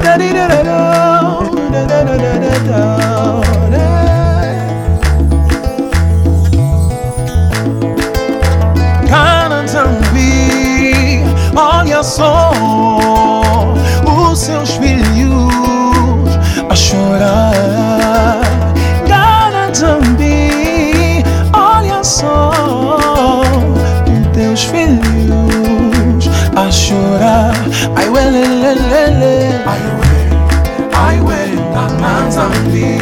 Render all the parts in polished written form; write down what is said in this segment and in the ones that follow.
Canantambi, olha só os seus filhos a chorar. Canantambi, olha só os teus filhos a chorar. Ai ué, lê, lê, lê, lê. Ai ué, Canantambi.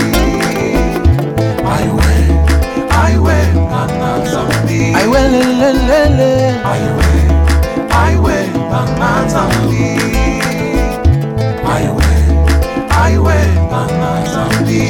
Ai ué, Canantambi. Ai ué, lê, lê, lê, lê. Ai ué, Canantambi. Ai ué, Canantambi.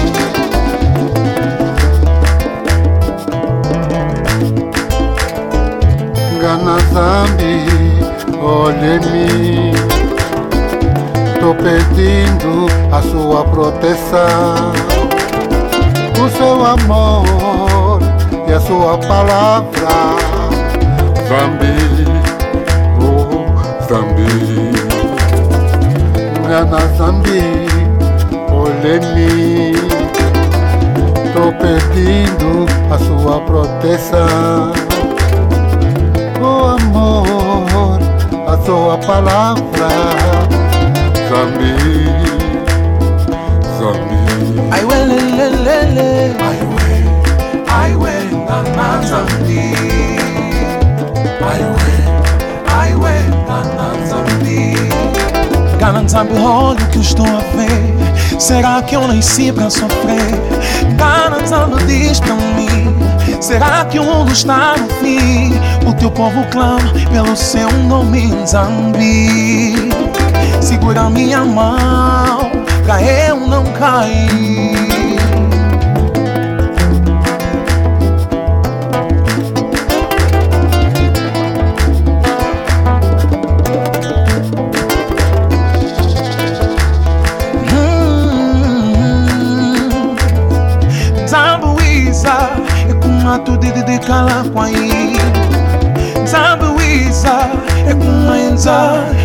Canantambi, olhe-me, tô pedindo a sua proteção, o seu amor e a sua palavra. Zambi, oh Zambi, Canantambi, olhe-me, tô pedindo a sua proteção, o amor, a sua palavra. Zambi, Zambi. Ai ué, lê, lê, lê, lê. Ai ué, Canantambi. Ai ué, Canantambi. Canantambi, olha o que eu estou a ver. Será que eu nasci pra sofrer? Canantambi, diz pra mim. Será que o mundo está no fim? O teu povo clama pelo seu nome, Zambi. Segura minha mão pra eu não cair. Zambuiza é com a tudo de cala com aí. Zambuiza é com a enza